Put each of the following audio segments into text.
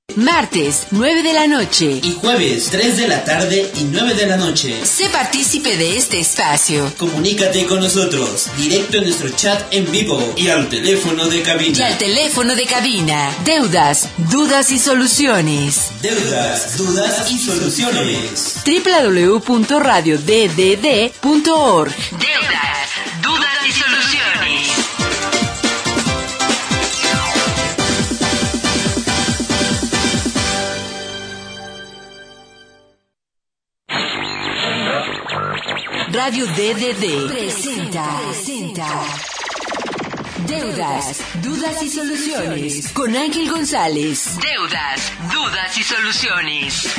Martes, 9 de la noche. Y jueves, 3 de la tarde y 9 de la noche. Sé partícipe de este espacio. Comunícate con nosotros, directo en nuestro chat en vivo y al teléfono de cabina. Deudas, dudas y soluciones. Deudas, dudas y soluciones. www.radioddd.org. Deudas, dudas y soluciones. Radio DDD presenta Deudas, dudas y soluciones con Ángel González. Deudas, dudas y soluciones.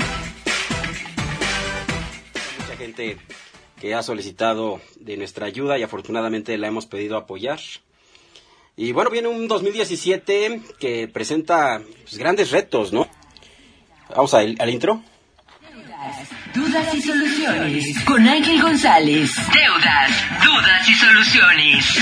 Mucha gente que ha solicitado de nuestra ayuda y afortunadamente la hemos pedido apoyar. Y bueno, viene un 2017 que presenta grandes retos, ¿no? Vamos al intro. Dudas y soluciones con Ángel González. Deudas, dudas y soluciones.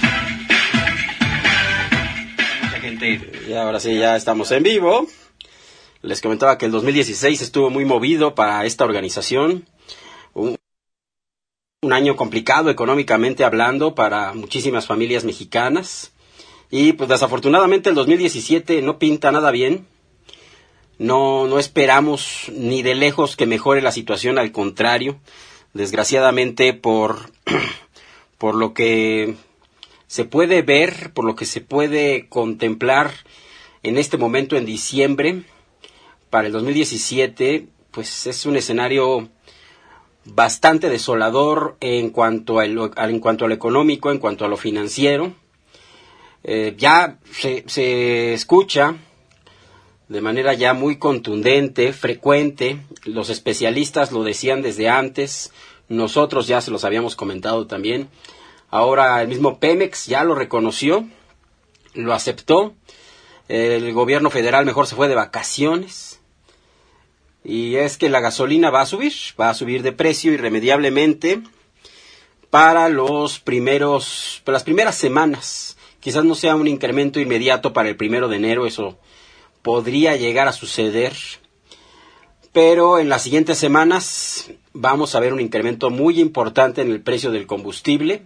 Mucha gente. Y ahora sí, ya estamos en vivo. Les comentaba que el 2016 estuvo muy movido para esta organización. Un año complicado económicamente hablando para muchísimas familias mexicanas. Y pues desafortunadamente el 2017 no pinta nada bien. No esperamos ni de lejos que mejore la situación, al contrario, desgraciadamente por lo que se puede ver, por lo que se puede contemplar en este momento en diciembre, para el 2017, pues es un escenario bastante desolador en cuanto a lo económico, en cuanto a lo financiero. Ya se escucha de manera ya muy contundente, frecuente, los especialistas lo decían desde antes, nosotros ya se los habíamos comentado también, ahora el mismo Pemex ya lo reconoció, lo aceptó, el gobierno federal mejor se fue de vacaciones, y es que la gasolina va a subir de precio irremediablemente para las primeras semanas, quizás no sea un incremento inmediato para el 1 de enero, eso podría llegar a suceder, pero en las siguientes semanas vamos a ver un incremento muy importante en el precio del combustible,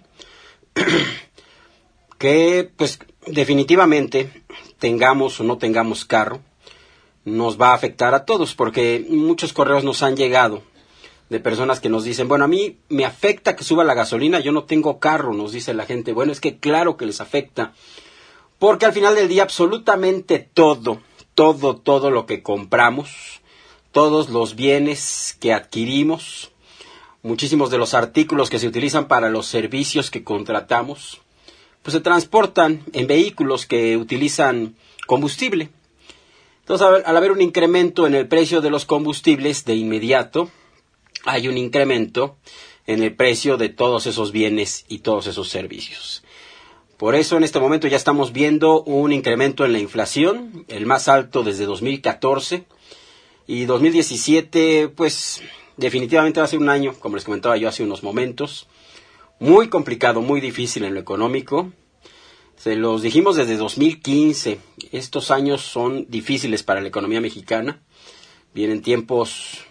que pues definitivamente tengamos o no tengamos carro, nos va a afectar a todos, porque muchos correos nos han llegado de personas que nos dicen, bueno, a mí me afecta que suba la gasolina, yo no tengo carro, nos dice la gente. Bueno, es que claro que les afecta, porque al final del día absolutamente todo lo que compramos, todos los bienes que adquirimos, muchísimos de los artículos que se utilizan para los servicios que contratamos, pues se transportan en vehículos que utilizan combustible. Entonces, al haber un incremento en el precio de los combustibles, de inmediato hay un incremento en el precio de todos esos bienes y todos esos servicios. Por eso en este momento ya estamos viendo un incremento en la inflación, el más alto desde 2014, y 2017 pues definitivamente va a ser un año, como les comentaba yo hace unos momentos, muy complicado, muy difícil en lo económico. Se los dijimos desde 2015, estos años son difíciles para la economía mexicana, vienen tiempos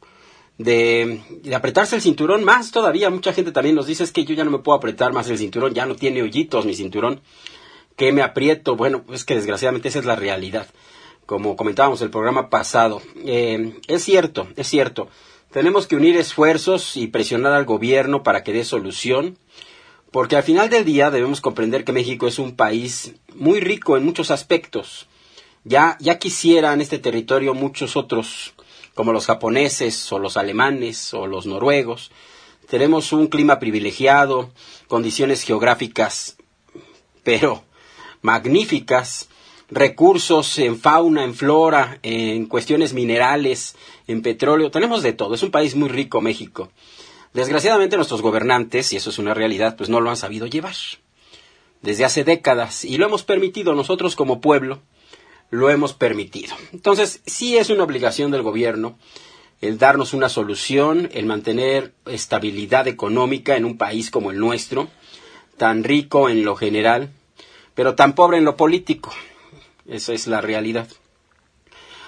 de apretarse el cinturón más todavía. Mucha gente también nos dice, es que yo ya no me puedo apretar más el cinturón, ya no tiene hoyitos mi cinturón, ¿qué me aprieto? Bueno, es que desgraciadamente esa es la realidad, como comentábamos el programa pasado. Es cierto, tenemos que unir esfuerzos y presionar al gobierno para que dé solución, porque al final del día debemos comprender que México es un país muy rico en muchos aspectos. Ya quisieran este territorio muchos otros, como los japoneses o los alemanes o los noruegos. Tenemos un clima privilegiado, condiciones geográficas, pero magníficas, recursos en fauna, en flora, en cuestiones minerales, en petróleo. Tenemos de todo, es un país muy rico México. Desgraciadamente nuestros gobernantes, y eso es una realidad, pues no lo han sabido llevar desde hace décadas, y lo hemos permitido nosotros como pueblo, lo hemos permitido. Entonces, sí es una obligación del gobierno el darnos una solución, el mantener estabilidad económica en un país como el nuestro, tan rico en lo general, pero tan pobre en lo político. Esa es la realidad.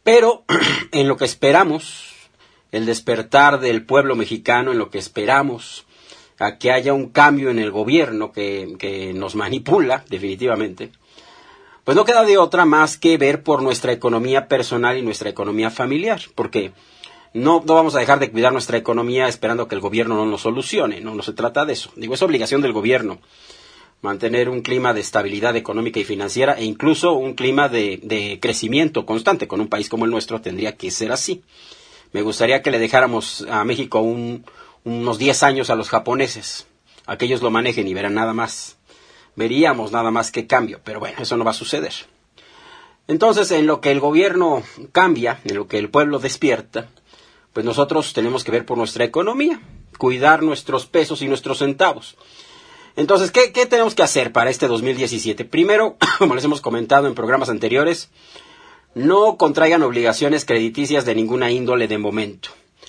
Pero en lo que esperamos, el despertar del pueblo mexicano, en lo que esperamos a que haya un cambio en el gobierno que nos manipula definitivamente, pues no queda de otra más que ver por nuestra economía personal y nuestra economía familiar, porque no vamos a dejar de cuidar nuestra economía esperando que el gobierno no nos solucione, no se trata de eso. Digo, es obligación del gobierno mantener un clima de estabilidad económica y financiera e incluso un clima de crecimiento constante. Con un país como el nuestro tendría que ser así. Me gustaría que le dejáramos a México unos 10 años a los japoneses, a que ellos lo manejen y verán nada más. Veríamos nada más qué cambio, pero bueno, eso no va a suceder. Entonces, en lo que el gobierno cambia, en lo que el pueblo despierta, pues nosotros tenemos que ver por nuestra economía, cuidar nuestros pesos y nuestros centavos. Entonces, ¿qué tenemos que hacer para este 2017? Primero, como les hemos comentado en programas anteriores, no contraigan obligaciones crediticias de ninguna índole de momento.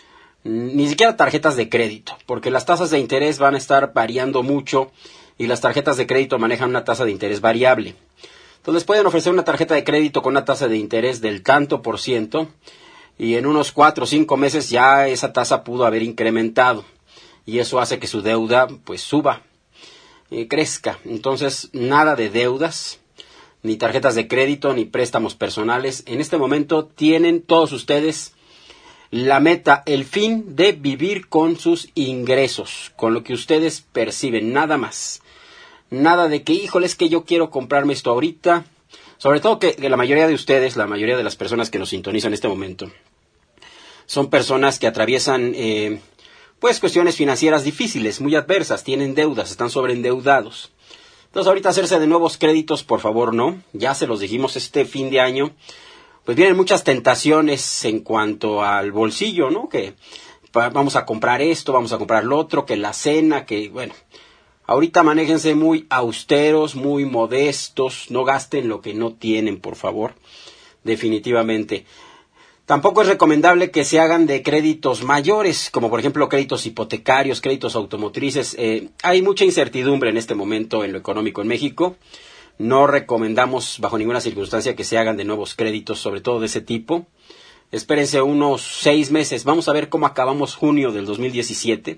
Ni siquiera tarjetas de crédito, porque las tasas de interés van a estar variando mucho y las tarjetas de crédito manejan una tasa de interés variable. Entonces pueden ofrecer una tarjeta de crédito con una tasa de interés del tanto por ciento y en unos 4 o 5 meses ya esa tasa pudo haber incrementado y eso hace que su deuda pues suba, crezca. Entonces nada de deudas, ni tarjetas de crédito, ni préstamos personales. En este momento tienen todos ustedes la meta, el fin de vivir con sus ingresos, con lo que ustedes perciben, nada más. Nada de que, híjole, es que yo quiero comprarme esto ahorita. Sobre todo que la mayoría de ustedes, la mayoría de las personas que nos sintonizan en este momento, son personas que atraviesan pues cuestiones financieras difíciles, muy adversas, tienen deudas, están sobreendeudados. Entonces ahorita hacerse de nuevos créditos, por favor, no. Ya se los dijimos este fin de año. Pues vienen muchas tentaciones en cuanto al bolsillo, ¿no? Que vamos a comprar esto, vamos a comprar lo otro, que la cena, que bueno. Ahorita manéjense muy austeros, muy modestos, no gasten lo que no tienen, por favor, definitivamente. Tampoco es recomendable que se hagan de créditos mayores, como por ejemplo créditos hipotecarios, créditos automotrices. Hay mucha incertidumbre en este momento en lo económico en México. No recomendamos bajo ninguna circunstancia que se hagan de nuevos créditos, sobre todo de ese tipo. Espérense unos 6 meses. Vamos a ver cómo acabamos junio del 2017.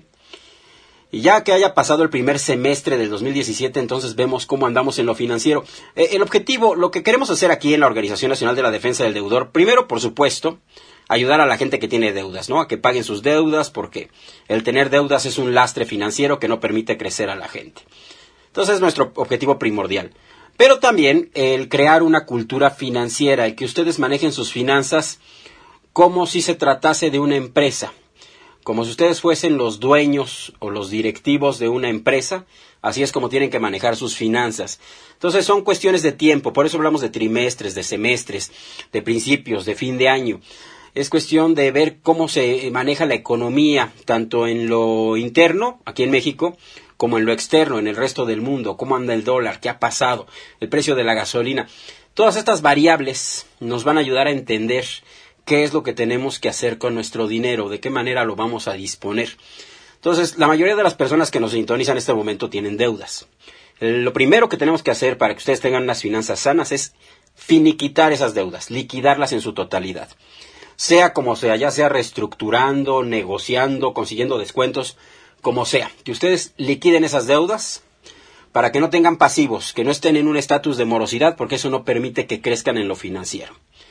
Y ya que haya pasado el primer semestre del 2017, entonces vemos cómo andamos en lo financiero. El objetivo, lo que queremos hacer aquí en la Organización Nacional de la Defensa del Deudor, primero, por supuesto, ayudar a la gente que tiene deudas, ¿no? A que paguen sus deudas, porque el tener deudas es un lastre financiero que no permite crecer a la gente. Entonces es nuestro objetivo primordial. Pero también el crear una cultura financiera, el que ustedes manejen sus finanzas como si se tratase de una empresa. Como si ustedes fuesen los dueños o los directivos de una empresa, así es como tienen que manejar sus finanzas. Entonces son cuestiones de tiempo, por eso hablamos de trimestres, de semestres, de principios, de fin de año. Es cuestión de ver cómo se maneja la economía, tanto en lo interno, aquí en México, como en lo externo, en el resto del mundo, cómo anda el dólar, qué ha pasado, el precio de la gasolina. Todas estas variables nos van a ayudar a entender qué es lo que tenemos que hacer con nuestro dinero, de qué manera lo vamos a disponer. Entonces, la mayoría de las personas que nos sintonizan en este momento tienen deudas. Lo primero que tenemos que hacer para que ustedes tengan unas finanzas sanas es finiquitar esas deudas, liquidarlas en su totalidad. Sea como sea, ya sea reestructurando, negociando, consiguiendo descuentos, como sea. Que ustedes liquiden esas deudas para que no tengan pasivos, que no estén en un estatus de morosidad, porque eso no permite que crezcan en lo financiero.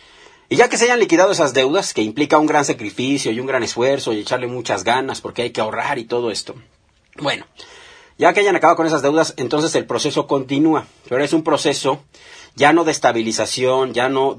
Y ya que se hayan liquidado esas deudas, que implica un gran sacrificio y un gran esfuerzo y echarle muchas ganas porque hay que ahorrar y todo esto. Bueno, ya que hayan acabado con esas deudas, entonces el proceso continúa. Pero es un proceso ya no de estabilización, ya no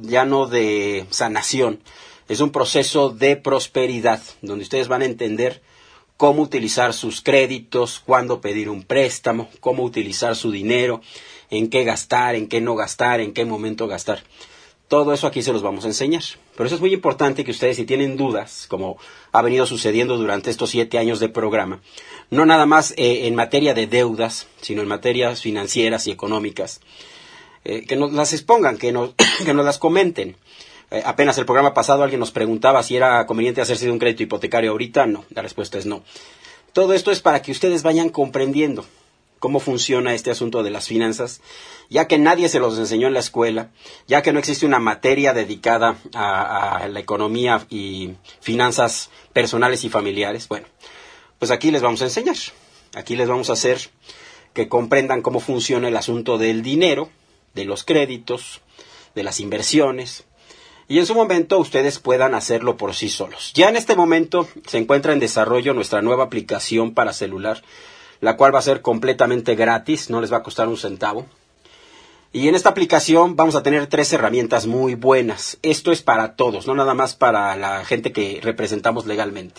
de sanación. Es un proceso de prosperidad, donde ustedes van a entender cómo utilizar sus créditos, cuándo pedir un préstamo, cómo utilizar su dinero, en qué gastar, en qué no gastar, en qué momento gastar. Todo eso aquí se los vamos a enseñar. Por eso es muy importante que ustedes, si tienen dudas, como ha venido sucediendo durante estos 7 años de programa, no nada más en materia de deudas, sino en materias financieras y económicas, que nos las expongan, que nos las comenten. Apenas el programa pasado alguien nos preguntaba si era conveniente hacerse de un crédito hipotecario ahorita. No, la respuesta es no. Todo esto es para que ustedes vayan comprendiendo cómo funciona este asunto de las finanzas, ya que nadie se los enseñó en la escuela, ya que no existe una materia dedicada a la economía y finanzas personales y familiares. Bueno, pues aquí les vamos a enseñar. Aquí les vamos a hacer que comprendan cómo funciona el asunto del dinero, de los créditos, de las inversiones, y en su momento ustedes puedan hacerlo por sí solos. Ya en este momento se encuentra en desarrollo nuestra nueva aplicación para celular, la cual va a ser completamente gratis, no les va a costar un centavo. Y en esta aplicación vamos a tener 3 herramientas muy buenas. Esto es para todos, no nada más para la gente que representamos legalmente.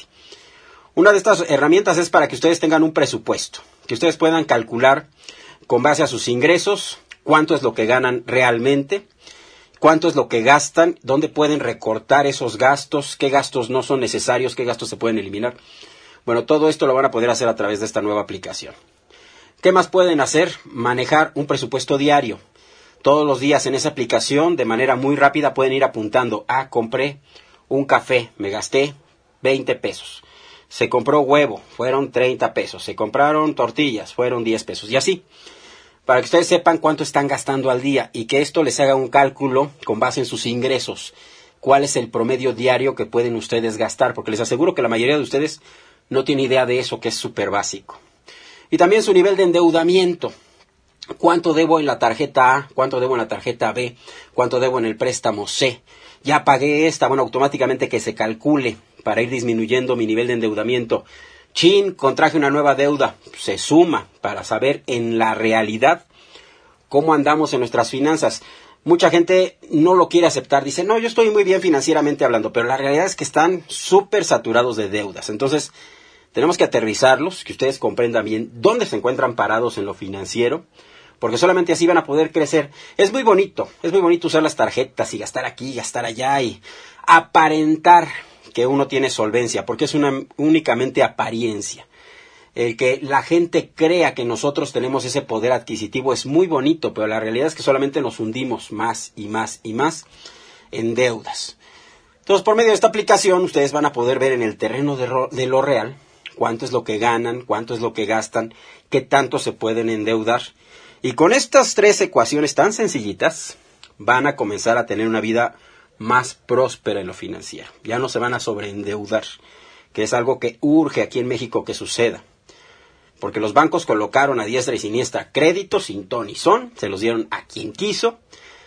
Una de estas herramientas es para que ustedes tengan un presupuesto, que ustedes puedan calcular con base a sus ingresos cuánto es lo que ganan realmente, cuánto es lo que gastan, dónde pueden recortar esos gastos, qué gastos no son necesarios, qué gastos se pueden eliminar. Bueno, todo esto lo van a poder hacer a través de esta nueva aplicación. ¿Qué más pueden hacer? Manejar un presupuesto diario. Todos los días en esa aplicación, de manera muy rápida, pueden ir apuntando. Compré un café, me gasté 20 pesos. Se compró huevo, fueron 30 pesos. Se compraron tortillas, fueron 10 pesos. Y así, para que ustedes sepan cuánto están gastando al día y que esto les haga un cálculo con base en sus ingresos. ¿Cuál es el promedio diario que pueden ustedes gastar? Porque les aseguro que la mayoría de ustedes no tiene idea de eso, que es súper básico. Y también su nivel de endeudamiento. ¿Cuánto debo en la tarjeta A? ¿Cuánto debo en la tarjeta B? ¿Cuánto debo en el préstamo C? Ya pagué esta, bueno, automáticamente que se calcule para ir disminuyendo mi nivel de endeudamiento. Contraje una nueva deuda. Se suma para saber en la realidad cómo andamos en nuestras finanzas. Mucha gente no lo quiere aceptar. Dice, no, yo estoy muy bien financieramente hablando, pero la realidad es que están súper saturados de deudas. Entonces, tenemos que aterrizarlos, que ustedes comprendan bien dónde se encuentran parados en lo financiero, porque solamente así van a poder crecer. Es muy bonito usar las tarjetas y gastar aquí, gastar allá y aparentar que uno tiene solvencia, porque es una únicamente apariencia. El que la gente crea que nosotros tenemos ese poder adquisitivo es muy bonito, pero la realidad es que solamente nos hundimos más y más y más en deudas. Entonces, por medio de esta aplicación, ustedes van a poder ver en el terreno de lo real cuánto es lo que ganan, cuánto es lo que gastan, qué tanto se pueden endeudar. Y con estas 3 ecuaciones tan sencillitas, van a comenzar a tener una vida más próspera en lo financiero. Ya no se van a sobreendeudar, que es algo que urge aquí en México que suceda. Porque los bancos colocaron a diestra y siniestra créditos sin ton ni son, se los dieron a quien quiso.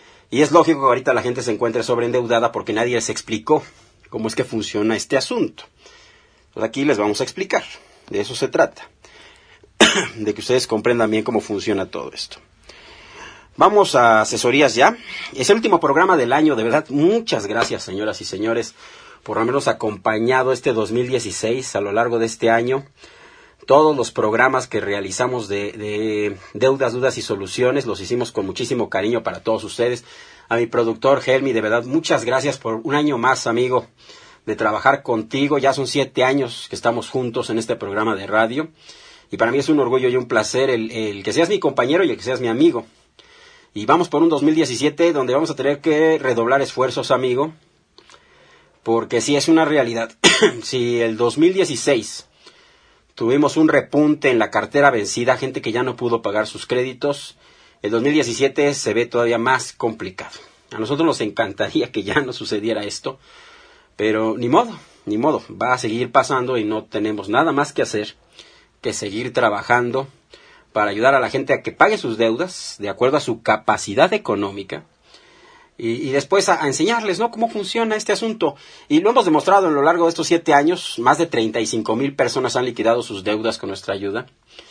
Y es lógico que ahorita la gente se encuentre sobreendeudada porque nadie les explicó cómo es que funciona este asunto. Pues aquí les vamos a explicar, de eso se trata, de que ustedes comprendan bien cómo funciona todo esto. Vamos a asesorías ya. Es el último programa del año, de verdad, muchas gracias señoras y señores por habernos acompañado este 2016 a lo largo de este año. Todos los programas que realizamos de deudas, dudas y soluciones los hicimos con muchísimo cariño para todos ustedes. A mi productor Helmi, de verdad, muchas gracias por un año más, amigo, de trabajar contigo. Ya son 7 años que estamos juntos en este programa de radio. Y para mí es un orgullo y un placer el que seas mi compañero y el que seas mi amigo. Y vamos por un 2017 donde vamos a tener que redoblar esfuerzos, amigo. Porque sí es una realidad. Si el 2016... tuvimos un repunte en la cartera vencida, gente que ya no pudo pagar sus créditos. El 2017 se ve todavía más complicado. A nosotros nos encantaría que ya no sucediera esto, pero ni modo, va a seguir pasando y no tenemos nada más que hacer que seguir trabajando para ayudar a la gente a que pague sus deudas de acuerdo a su capacidad económica. Y después a enseñarles, ¿no?, cómo funciona este asunto. Y lo hemos demostrado a lo largo de estos 7 años. Más de 35,000 personas han liquidado sus deudas con nuestra ayuda.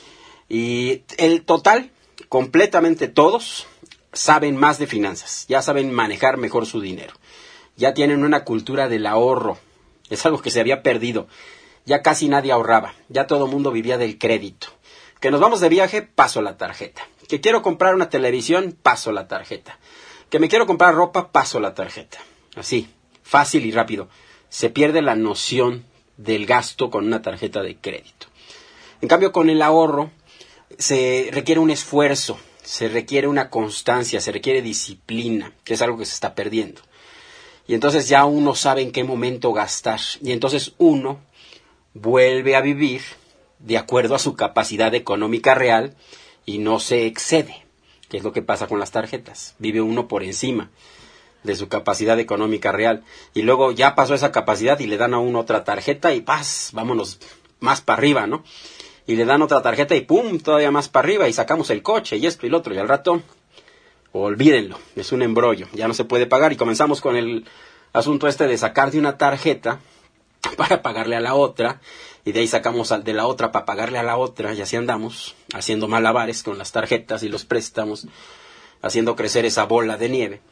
Y el total, completamente todos, saben más de finanzas. Ya saben manejar mejor su dinero. Ya tienen una cultura del ahorro. Es algo que se había perdido. Ya casi nadie ahorraba. Ya todo el mundo vivía del crédito. Que nos vamos de viaje, paso la tarjeta. Que quiero comprar una televisión, paso la tarjeta. Que me quiero comprar ropa, paso la tarjeta. Así, fácil y rápido. Se pierde la noción del gasto con una tarjeta de crédito. En cambio, con el ahorro se requiere un esfuerzo, se requiere una constancia, se requiere disciplina, que es algo que se está perdiendo. Y entonces ya uno sabe en qué momento gastar. Y entonces uno vuelve a vivir de acuerdo a su capacidad económica real y no se excede, que es lo que pasa con las tarjetas. Vive uno por encima de su capacidad económica real, y luego ya pasó esa capacidad y le dan a uno otra tarjeta y ¡paz! Vámonos más para arriba, ¿no? Y le dan otra tarjeta y ¡pum! Todavía más para arriba y sacamos el coche y esto y lo otro, y al rato, olvídenlo, es un embrollo, ya no se puede pagar, y comenzamos con el asunto de sacar de una tarjeta para pagarle a la otra, y de ahí sacamos de la otra para pagarle a la otra, y así andamos, haciendo malabares con las tarjetas y los préstamos, haciendo crecer esa bola de nieve.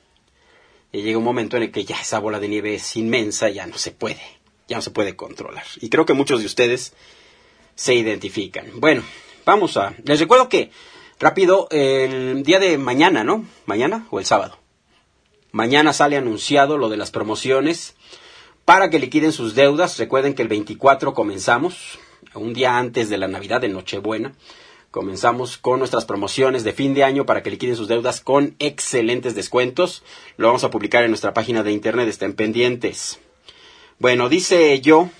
Y llega un momento en el que ya esa bola de nieve es inmensa, ya no se puede controlar. Y creo que muchos de ustedes se identifican. Bueno, les recuerdo que, rápido, el día de mañana, ¿no? ¿Mañana o el sábado? Mañana sale anunciado lo de las promociones para que liquiden sus deudas. Recuerden que el 24 comenzamos, un día antes de la Navidad, de Nochebuena. Comenzamos con nuestras promociones de fin de año para que liquiden sus deudas con excelentes descuentos. Lo vamos a publicar en nuestra página de internet, estén pendientes. Bueno, dice yo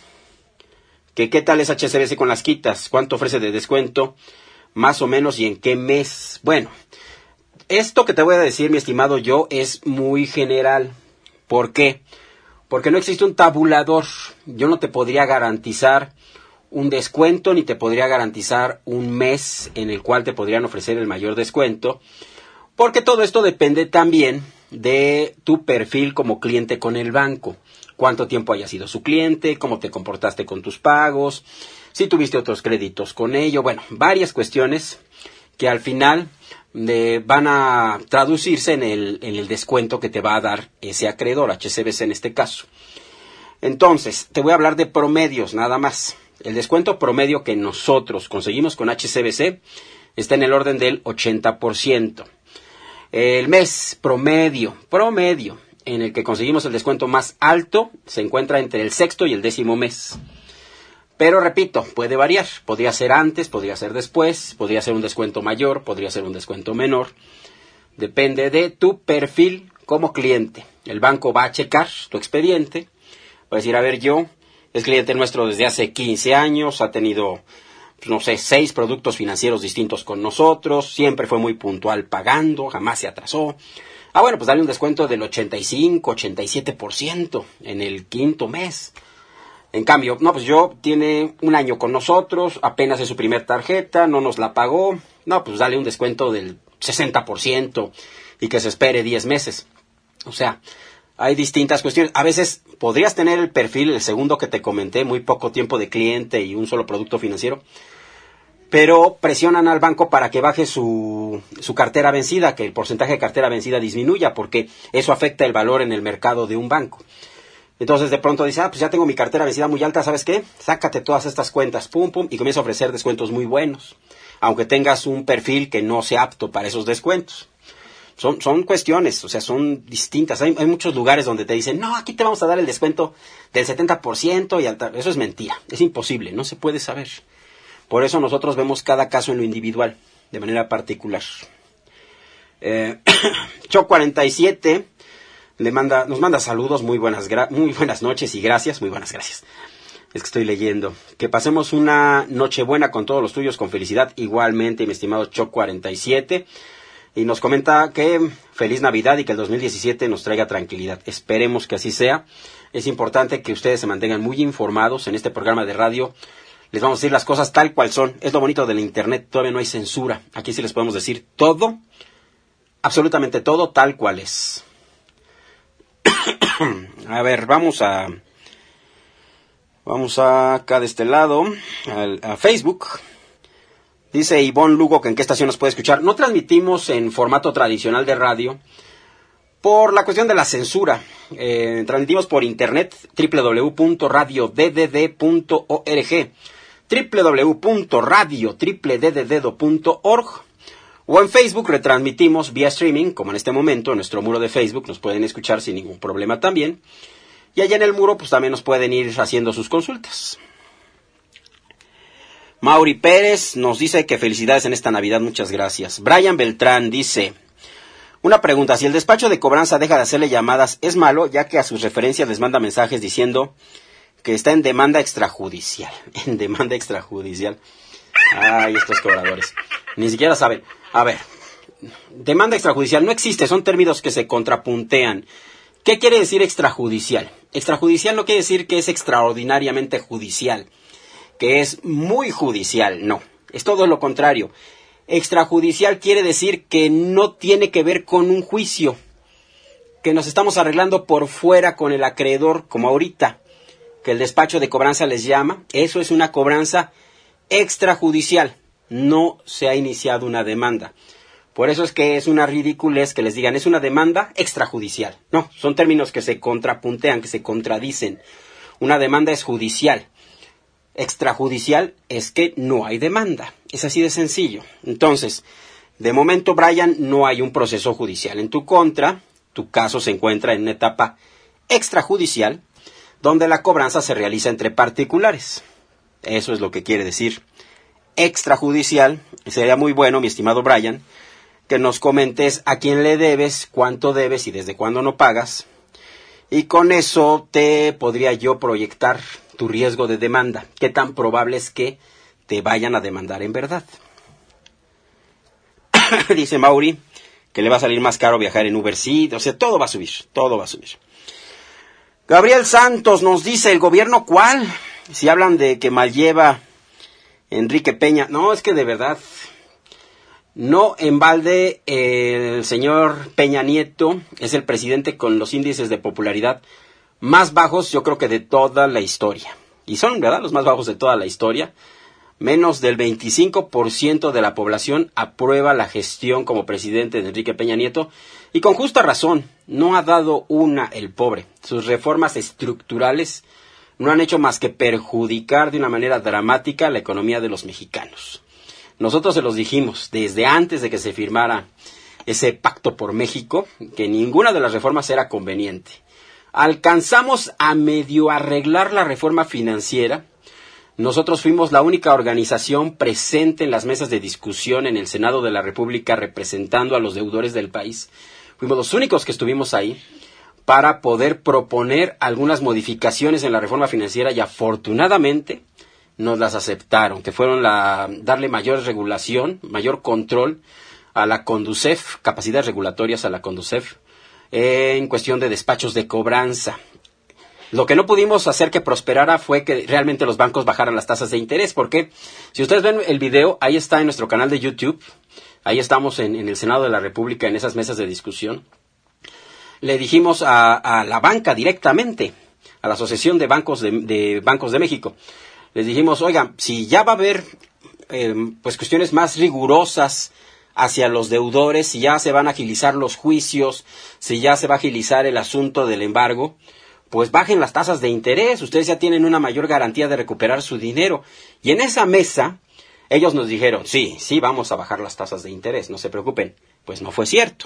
que qué tal es HSBC con las quitas, cuánto ofrece de descuento, más o menos, y en qué mes. Bueno, esto que te voy a decir, mi estimado yo, es muy general. ¿Por qué? Porque no existe un tabulador. Yo no te podría garantizar un descuento, ni te podría garantizar un mes en el cual te podrían ofrecer el mayor descuento, porque todo esto depende también de tu perfil como cliente con el banco. Cuánto tiempo hayas sido su cliente, cómo te comportaste con tus pagos, si tuviste otros créditos con ello. Bueno, varias cuestiones que al final van a traducirse en el descuento que te va a dar ese acreedor, HSBC en este caso. Entonces, te voy a hablar de promedios nada más. El descuento promedio que nosotros conseguimos con HSBC está en el orden del 80%. El mes promedio en el que conseguimos el descuento más alto se encuentra entre el 6º y el 10º mes. Pero repito, puede variar. Podría ser antes, podría ser después, podría ser un descuento mayor, podría ser un descuento menor. Depende de tu perfil como cliente. El banco va a checar tu expediente. Va a decir, a ver, es cliente nuestro desde hace 15 años, ha tenido, 6 productos financieros distintos con nosotros, siempre fue muy puntual pagando, jamás se atrasó. Bueno, pues dale un descuento del 85, 87% en el 5º mes. En cambio, pues tiene un año con nosotros, apenas es su primer tarjeta, no nos la pagó. Pues dale un descuento del 60% y que se espere 10 meses. O sea, hay distintas cuestiones. A veces podrías tener el perfil, el segundo que te comenté, muy poco tiempo de cliente y un solo producto financiero, pero presionan al banco para que baje su cartera vencida, que el porcentaje de cartera vencida disminuya, porque eso afecta el valor en el mercado de un banco. Entonces de pronto dice, pues ya tengo mi cartera vencida muy alta, ¿sabes qué? Sácate todas estas cuentas, pum, y comienza a ofrecer descuentos muy buenos, aunque tengas un perfil que no sea apto para esos descuentos. Son cuestiones, o sea, son distintas. Hay muchos lugares donde te dicen, no, aquí te vamos a dar el descuento del 70% y eso es mentira, es imposible, no se puede saber. Por eso nosotros vemos cada caso en lo individual, de manera particular. Choc47 nos manda saludos, muy buenas noches y gracias, muy buenas gracias. Es que estoy leyendo. Que pasemos una noche buena con todos los tuyos, con felicidad, igualmente, mi estimado Choc47. Y nos comenta que feliz Navidad y que el 2017 nos traiga tranquilidad. Esperemos que así sea. Es importante que ustedes se mantengan muy informados en este programa de radio. Les vamos a decir las cosas tal cual son. Es lo bonito del internet, todavía no hay censura. Aquí sí les podemos decir todo, absolutamente todo, tal cual es. A ver, vamos acá de este lado, a Facebook. Dice Ivonne Lugo que en qué estación nos puede escuchar. No transmitimos en formato tradicional de radio por la cuestión de la censura. Transmitimos por internet, www.radioddd.org, www.radio.org, o en Facebook retransmitimos vía streaming, como en este momento, en nuestro muro de Facebook, nos pueden escuchar sin ningún problema también. Y allá en el muro, pues también nos pueden ir haciendo sus consultas. Mauri Pérez nos dice que felicidades en esta Navidad, muchas gracias. Brian Beltrán dice, una pregunta, si el despacho de cobranza deja de hacerle llamadas, ¿es malo? Ya que a sus referencias les manda mensajes diciendo que está en demanda extrajudicial. En demanda extrajudicial. Ay, estos cobradores. Ni siquiera saben. A ver, demanda extrajudicial no existe, son términos que se contrapuntean. ¿Qué quiere decir extrajudicial? Extrajudicial no quiere decir que es extraordinariamente judicial, que es muy judicial, no. Es todo lo contrario. Extrajudicial quiere decir que no tiene que ver con un juicio, que nos estamos arreglando por fuera con el acreedor, como ahorita, que el despacho de cobranza les llama. Eso es una cobranza extrajudicial. No se ha iniciado una demanda. Por eso es que es una ridiculez que les digan, es una demanda extrajudicial. No, son términos que se contrapuntean, que se contradicen. Una demanda es judicial. Extrajudicial es que no hay demanda. Es así de sencillo. Entonces, de momento, Brian, no hay un proceso judicial en tu contra. Tu caso se encuentra en una etapa extrajudicial, donde la cobranza se realiza entre particulares. Eso es lo que quiere decir extrajudicial. Sería muy bueno, mi estimado Brian, que nos comentes a quién le debes, cuánto debes y desde cuándo no pagas. Y con eso te podría yo proyectar tu riesgo de demanda. ¿Qué tan probable es que te vayan a demandar en verdad? Dice Mauri que le va a salir más caro viajar en Uber Eats. O sea, todo va a subir, todo va a subir. Gabriel Santos nos dice, ¿el gobierno cuál? Si hablan de que mal lleva Enrique Peña. No, es que de verdad, no en balde el señor Peña Nieto es el presidente con los índices de popularidad más bajos, yo creo que de toda la historia. Y son, ¿verdad?, los más bajos de toda la historia. Menos del 25% de la población aprueba la gestión como presidente de Enrique Peña Nieto. Y con justa razón, no ha dado una el pobre. Sus reformas estructurales no han hecho más que perjudicar de una manera dramática la economía de los mexicanos. Nosotros se los dijimos desde antes de que se firmara ese pacto por México, que ninguna de las reformas era conveniente. Alcanzamos a medio arreglar la reforma financiera. Nosotros fuimos la única organización presente en las mesas de discusión en el Senado de la República representando a los deudores del país. Fuimos los únicos que estuvimos ahí para poder proponer algunas modificaciones en la reforma financiera y afortunadamente nos las aceptaron, que fueron darle mayor regulación, mayor control a la Conducef, capacidades regulatorias a la Conducef, en cuestión de despachos de cobranza. Lo que no pudimos hacer que prosperara fue que realmente los bancos bajaran las tasas de interés, porque si ustedes ven el video, ahí está en nuestro canal de YouTube, ahí estamos en el Senado de la República, en esas mesas de discusión. Le dijimos a la banca directamente, a la Asociación de Bancos de Bancos de México, les dijimos, oigan, si ya va a haber pues cuestiones más rigurosas hacia los deudores, si ya se van a agilizar los juicios, si ya se va a agilizar el asunto del embargo, pues bajen las tasas de interés, ustedes ya tienen una mayor garantía de recuperar su dinero. Y en esa mesa, ellos nos dijeron, sí, vamos a bajar las tasas de interés, no se preocupen. Pues no fue cierto.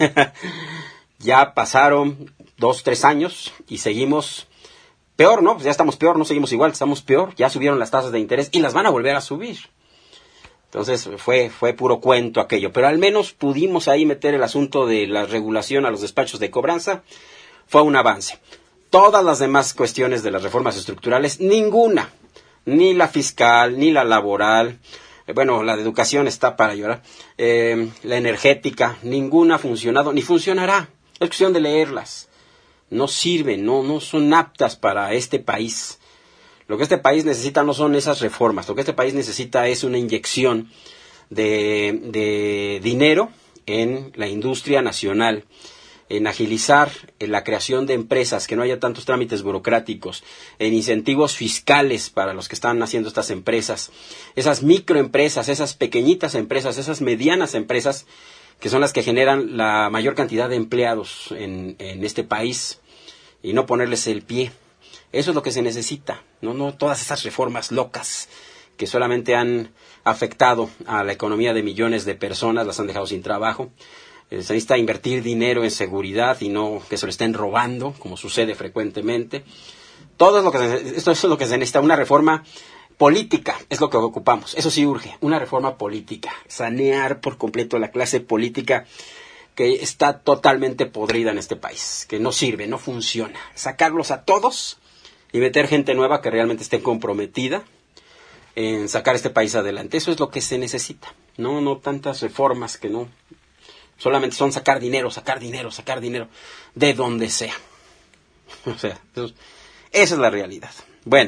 Ya pasaron 2-3 años y seguimos peor, ¿no? Pues ya estamos peor, no seguimos igual, estamos peor, ya subieron las tasas de interés y las van a volver a subir. Entonces fue puro cuento aquello, pero al menos pudimos ahí meter el asunto de la regulación a los despachos de cobranza, fue un avance. Todas las demás cuestiones de las reformas estructurales, ninguna, ni la fiscal, ni la laboral, bueno, la de educación está para llorar, la energética, ninguna ha funcionado, ni funcionará. Es cuestión de leerlas. No sirven, no son aptas para este país. Lo que este país necesita no son esas reformas, lo que este país necesita es una inyección de dinero en la industria nacional, en agilizar la creación de empresas, que no haya tantos trámites burocráticos, en incentivos fiscales para los que están haciendo estas empresas, esas microempresas, esas pequeñitas empresas, esas medianas empresas, que son las que generan la mayor cantidad de empleados en este país, y no ponerles el pie. Eso es lo que se necesita, no todas esas reformas locas que solamente han afectado a la economía de millones de personas, las han dejado sin trabajo. Se necesita invertir dinero en seguridad y no que se lo estén robando, como sucede frecuentemente. Esto es lo que se necesita, una reforma política, es lo que ocupamos. Eso sí urge, una reforma política, sanear por completo la clase política que está totalmente podrida en este país, que no sirve, no funciona. Sacarlos a todos y meter gente nueva que realmente esté comprometida en sacar este país adelante. Eso es lo que se necesita. No tantas reformas que no. Solamente son sacar dinero, de donde sea. O sea, esa es la realidad. Bueno,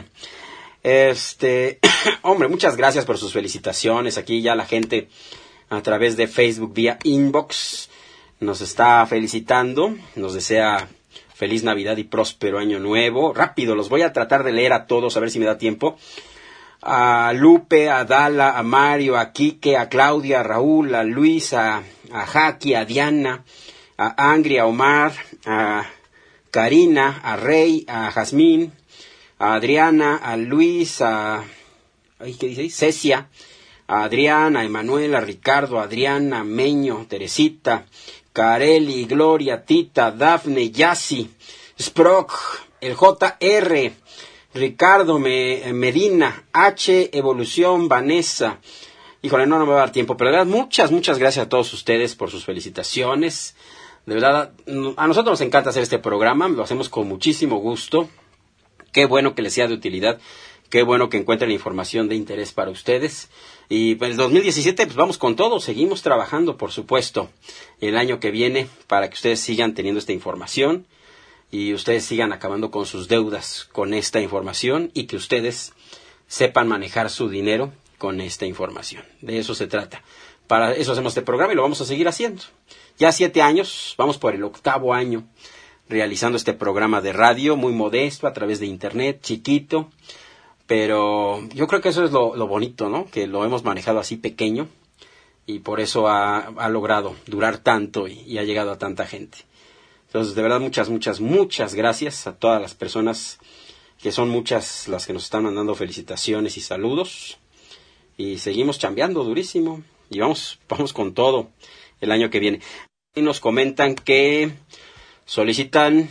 hombre, muchas gracias por sus felicitaciones. Aquí ya la gente a través de Facebook vía inbox nos está felicitando, nos desea feliz Navidad y próspero año nuevo. Rápido, los voy a tratar de leer a todos, a ver si me da tiempo. A Lupe, a Dala, a Mario, a Quique, a Claudia, a Raúl, a Luis, a Jackie, a Diana, a Angri, a Omar, a Karina, a Rey, a Jazmín, a Adriana, a Luis, ¿qué dice ahí? Cecia, a Adriana, a Emanuel, a Ricardo, a Adriana, a Meño, Teresita, Careli, Gloria, Tita, Dafne, Yassi, Sprock, el JR, Ricardo Medina, H, Evolución, Vanessa. Híjole, no me va a dar tiempo, pero de verdad, muchas gracias a todos ustedes por sus felicitaciones. De verdad, a nosotros nos encanta hacer este programa, lo hacemos con muchísimo gusto. Qué bueno que les sea de utilidad, qué bueno que encuentren información de interés para ustedes. Y pues el 2017, pues vamos con todo, seguimos trabajando, por supuesto, el año que viene para que ustedes sigan teniendo esta información y ustedes sigan acabando con sus deudas con esta información y que ustedes sepan manejar su dinero con esta información. De eso se trata. Para eso hacemos este programa y lo vamos a seguir haciendo. Ya 7 años, vamos por el 8º año realizando este programa de radio muy modesto a través de internet, chiquito, pero yo creo que eso es lo bonito, ¿no? Que lo hemos manejado así pequeño y por eso ha logrado durar tanto y ha llegado a tanta gente. Entonces, de verdad, muchas gracias a todas las personas, que son muchas las que nos están mandando felicitaciones y saludos. Y seguimos chambeando durísimo y vamos con todo el año que viene. Y nos comentan que solicitan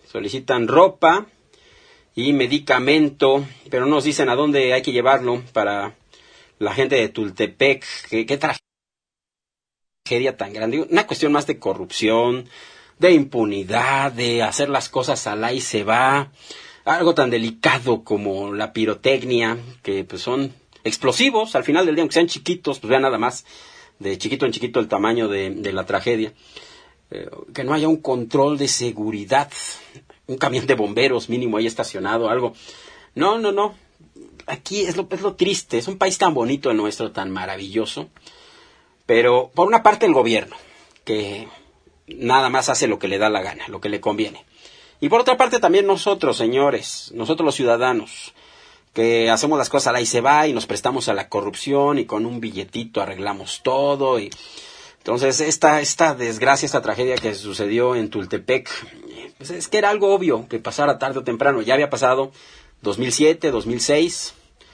ropa y medicamento, pero no nos dicen a dónde hay que llevarlo para la gente de Tultepec. Qué tragedia tan grande. Una cuestión más de corrupción, de impunidad, de hacer las cosas al ahí se va. Algo tan delicado como la pirotecnia, que pues son explosivos al final del día, aunque sean chiquitos, pues vean nada más de chiquito en chiquito el tamaño de la tragedia. Que no haya un control de seguridad, un camión de bomberos mínimo ahí estacionado, algo. No. Aquí es lo triste, es un país tan bonito el nuestro, tan maravilloso, pero por una parte el gobierno, que nada más hace lo que le da la gana, lo que le conviene. Y por otra parte también nosotros, señores, nosotros los ciudadanos, que hacemos las cosas al ahí se va y nos prestamos a la corrupción y con un billetito arreglamos todo. Y entonces esta desgracia, esta tragedia que sucedió en Tultepec, pues es que era algo obvio que pasara tarde o temprano. Ya había pasado 2007, 2006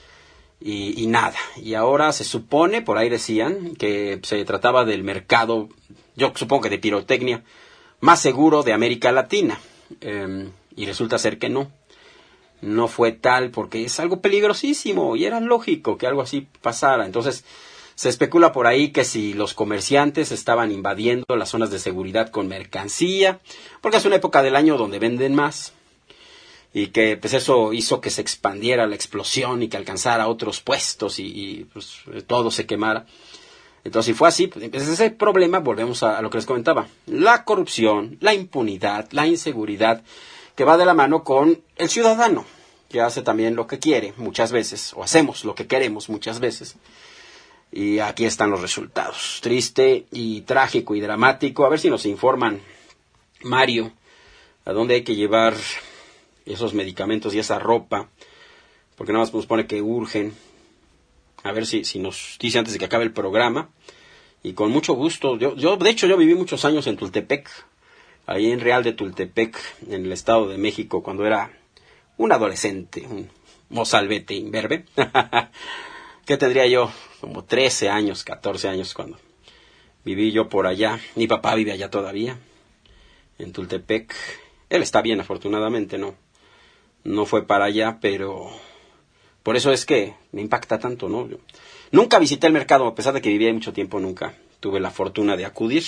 y nada. Y ahora se supone, por ahí decían, que se trataba del mercado, yo supongo que de pirotecnia, más seguro de América Latina. Y resulta ser que no fue tal, porque es algo peligrosísimo y era lógico que algo así pasara. Entonces se especula por ahí que si los comerciantes estaban invadiendo las zonas de seguridad con mercancía, porque es una época del año donde venden más, y que pues eso hizo que se expandiera la explosión y que alcanzara otros puestos y pues todo se quemara. Entonces, si fue así, pues ese problema, volvemos a lo que les comentaba, la corrupción, la impunidad, la inseguridad, que va de la mano con el ciudadano, que hace también lo que quiere muchas veces, o hacemos lo que queremos muchas veces. Y aquí están los resultados. Triste y trágico y dramático. A ver si nos informan, Mario, a dónde hay que llevar esos medicamentos y esa ropa, porque nada más nos pone que urgen. A ver si nos dice antes de que acabe el programa. Y con mucho gusto. Yo de hecho, yo viví muchos años en Tultepec, ahí en Real de Tultepec, en el Estado de México, cuando era un adolescente, un mozalbete imberbe. ¿Qué tendría yo? Como 13 años, 14 años cuando viví yo por allá. Mi papá vive allá todavía, en Tultepec. Él está bien, afortunadamente, no fue para allá, pero por eso es que me impacta tanto, ¿no? Yo nunca visité el mercado, a pesar de que vivía ahí mucho tiempo, nunca tuve la fortuna de acudir.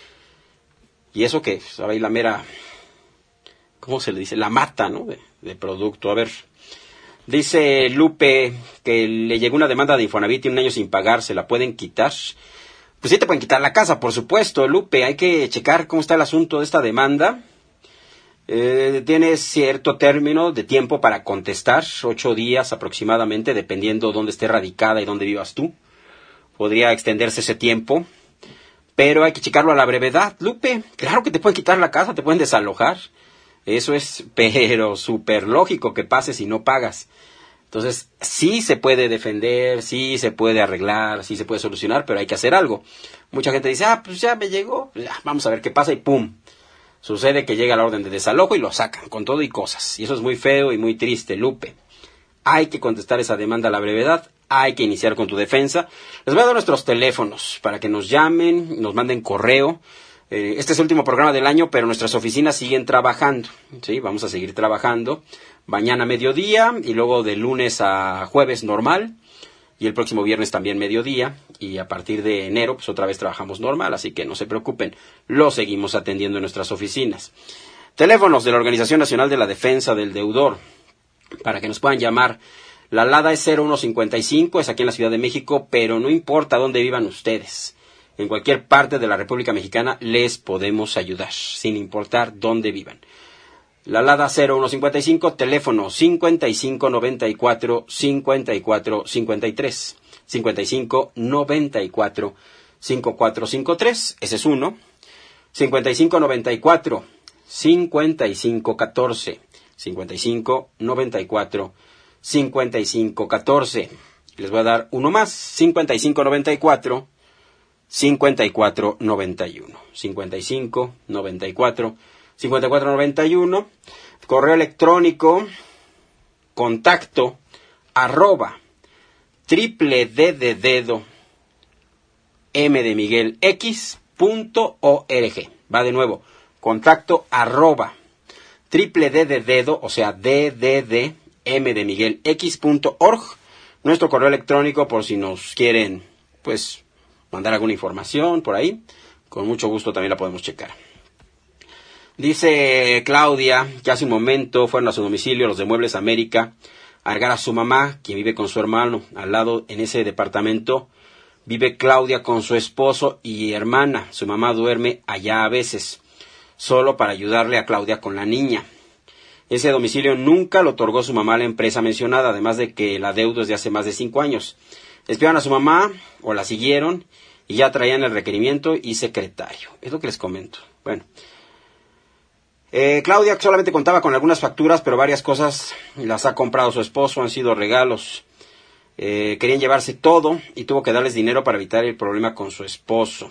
Y eso que, ahí la mera, ¿cómo se le dice? La mata, ¿no? De producto. A ver, Dice Lupe que le llegó una demanda de Infonavit y un año sin pagar, ¿se la pueden quitar? Pues sí te pueden quitar la casa, por supuesto, Lupe. Hay que checar cómo está el asunto de esta demanda. Tiene cierto término de tiempo para contestar, 8 días aproximadamente, dependiendo dónde esté radicada y dónde vivas tú. Podría extenderse ese tiempo, pero hay que checarlo a la brevedad, Lupe. Claro que te pueden quitar la casa, te pueden desalojar. Eso es, pero súper lógico que pase si no pagas. Entonces, sí se puede defender, sí se puede arreglar, sí se puede solucionar, pero hay que hacer algo. Mucha gente dice, pues ya me llegó, vamos a ver qué pasa y ¡pum! Sucede que llega la orden de desalojo y lo sacan con todo y cosas. Y eso es muy feo y muy triste, Lupe. Hay que contestar esa demanda a la brevedad, hay que iniciar con tu defensa. Les voy a dar nuestros teléfonos para que nos llamen, nos manden correo. Este es el último programa del año, pero nuestras oficinas siguen trabajando. ¿Sí? Vamos a seguir trabajando. Mañana mediodía y luego de lunes a jueves normal. Y el próximo viernes también mediodía. Y a partir de enero, pues otra vez trabajamos normal. Así que no se preocupen. Lo seguimos atendiendo en nuestras oficinas. Teléfonos de la Organización Nacional de la Defensa del Deudor. Para que nos puedan llamar. La LADA es 0155, es aquí en la Ciudad de México. Pero no importa dónde vivan ustedes. En cualquier parte de la República Mexicana les podemos ayudar. Sin importar dónde vivan. La LADA 0155, teléfono 5594-5453. 5594-5453, ese es uno. 5594-5514. 5594-5514. Les voy a dar uno más. 5594-5491. 5594-5491. Correo electrónico contacto @d m de Miguel x.org. Va de nuevo, contacto @d, o sea, d m de Miguel x.org. Nuestro correo electrónico por si nos quieren, pues, mandar alguna información por ahí. Con mucho gusto también la podemos checar. Dice Claudia que hace un momento fueron a su domicilio los de Muebles América a cargar a su mamá, quien vive con su hermano. Al lado, en ese departamento, vive Claudia con su esposo y hermana. Su mamá duerme allá a veces, solo para ayudarle a Claudia con la niña. Ese domicilio nunca lo otorgó su mamá a la empresa mencionada, además de que la deuda es de hace más de 5 años. Espiaron a su mamá, o la siguieron, y ya traían el requerimiento y secretario. Es lo que les comento. Bueno. Claudia solamente contaba con algunas facturas, pero varias cosas las ha comprado su esposo, han sido regalos. Querían llevarse todo y tuvo que darles dinero para evitar el problema con su esposo.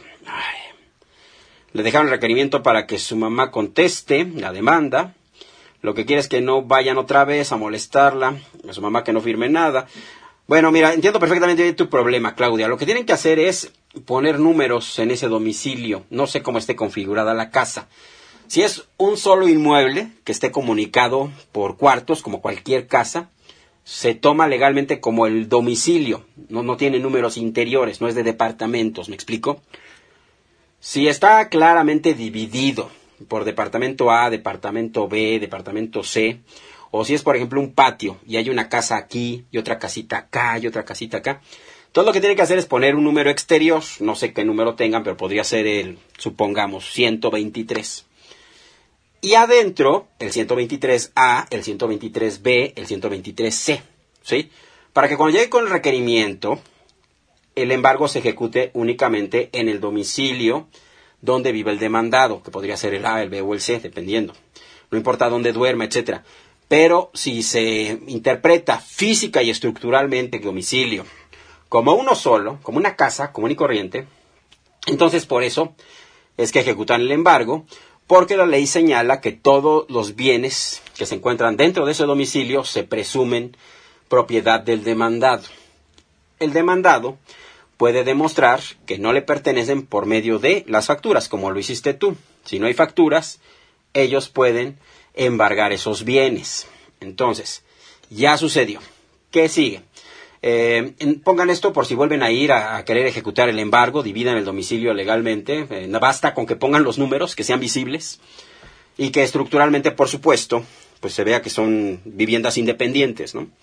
Le dejaron el requerimiento para que su mamá conteste la demanda. Lo que quiere es que no vayan otra vez a molestarla, a su mamá que no firme nada. Bueno, mira, entiendo perfectamente tu problema, Claudia. Lo que tienen que hacer es poner números en ese domicilio. No sé cómo esté configurada la casa. Si es un solo inmueble que esté comunicado por cuartos, como cualquier casa, se toma legalmente como el domicilio. No tiene números interiores, no es de departamentos, ¿me explico? Si está claramente dividido por departamento A, departamento B, departamento C, o si es, por ejemplo, un patio y hay una casa aquí y otra casita acá y otra casita acá, todo lo que tienen que hacer es poner un número exterior, no sé qué número tengan, pero podría ser el, supongamos, 123. Y adentro, el 123A, el 123B, el 123C, ¿sí? Para que cuando llegue con el requerimiento, el embargo se ejecute únicamente en el domicilio donde vive el demandado, que podría ser el A, el B o el C, dependiendo. No importa dónde duerma, etcétera. Pero si se interpreta física y estructuralmente el domicilio como uno solo, como una casa común y corriente, entonces por eso es que ejecutan el embargo, porque la ley señala que todos los bienes que se encuentran dentro de ese domicilio se presumen propiedad del demandado. El demandado puede demostrar que no le pertenecen por medio de las facturas, como lo hiciste tú. Si no hay facturas, ellos pueden embargar esos bienes. Entonces, ya sucedió. ¿Qué sigue? Pongan esto por si vuelven a ir a querer ejecutar el embargo, dividan el domicilio legalmente, basta con que pongan los números, que sean visibles y que estructuralmente, por supuesto, pues se vea que son viviendas independientes, ¿no?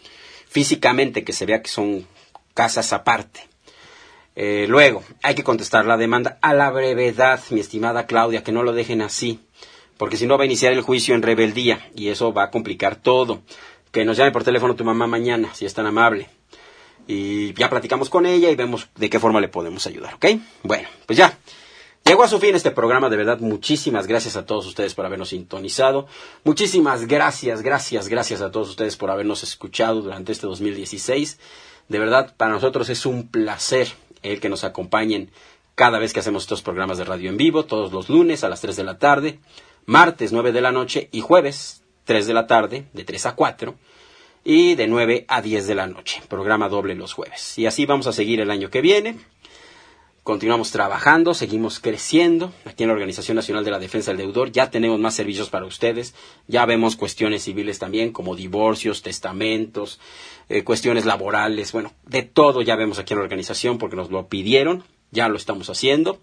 físicamente, que se vea que son casas aparte. Luego, hay que contestar la demanda a la brevedad, mi estimada Claudia, que no lo dejen así, porque si no va a iniciar el juicio en rebeldía y eso va a complicar todo. Que nos llame por teléfono tu mamá mañana, si es tan amable. Y ya platicamos con ella y vemos de qué forma le podemos ayudar, ¿ok? Bueno, pues ya. Llegó a su fin este programa, de verdad, muchísimas gracias a todos ustedes por habernos sintonizado. Muchísimas gracias a todos ustedes por habernos escuchado durante este 2016. De verdad, para nosotros es un placer el que nos acompañen cada vez que hacemos estos programas de radio en vivo, todos los lunes a las 3 de la tarde, martes 9 de la noche y jueves 3 de la tarde, de 3 a 4, y de 9 a 10 de la noche, programa doble los jueves. Y así vamos a seguir el año que viene. Continuamos trabajando, seguimos creciendo. Aquí en la Organización Nacional de la Defensa del Deudor ya tenemos más servicios para ustedes. Ya vemos cuestiones civiles también, como divorcios, testamentos, cuestiones laborales. Bueno, de todo ya vemos aquí en la organización porque nos lo pidieron. Ya lo estamos haciendo.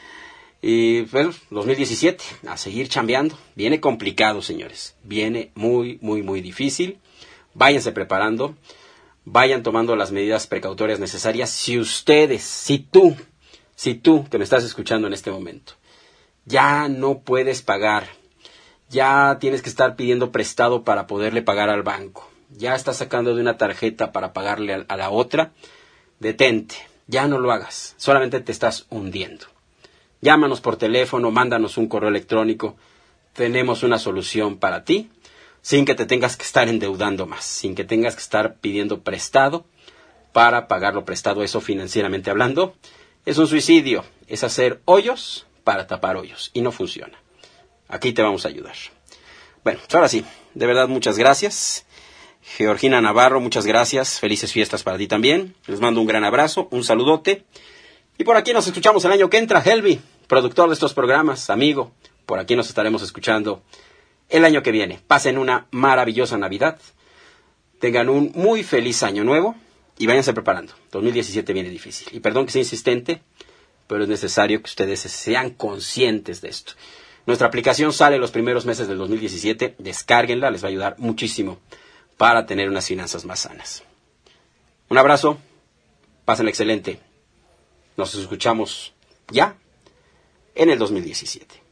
Y bueno, 2017, a seguir chambeando. Viene complicado, señores. Viene muy, muy, muy difícil. Váyanse preparando. Vayan tomando las medidas precautorias necesarias. Si tú que me estás escuchando en este momento, ya no puedes pagar, ya tienes que estar pidiendo prestado para poderle pagar al banco, ya estás sacando de una tarjeta para pagarle a la otra, detente, ya no lo hagas, solamente te estás hundiendo. Llámanos por teléfono, mándanos un correo electrónico, tenemos una solución para ti, sin que te tengas que estar endeudando más, sin que tengas que estar pidiendo prestado para pagar lo prestado. Eso, financieramente hablando, es un suicidio, es hacer hoyos para tapar hoyos y no funciona. Aquí te vamos a ayudar. Bueno, pues ahora sí, de verdad muchas gracias. Georgina Navarro, muchas gracias, felices fiestas para ti también. Les mando un gran abrazo, un saludote. Y por aquí nos escuchamos el año que entra. Helvi, productor de estos programas, amigo, por aquí nos estaremos escuchando el año que viene. Pasen una maravillosa Navidad, tengan un muy feliz año nuevo y váyanse preparando. 2017 viene difícil. Y perdón que sea insistente, pero es necesario que ustedes sean conscientes de esto. Nuestra aplicación sale los primeros meses del 2017. Descárguenla, les va a ayudar muchísimo para tener unas finanzas más sanas. Un abrazo, pásenla excelente. Nos escuchamos ya en el 2017.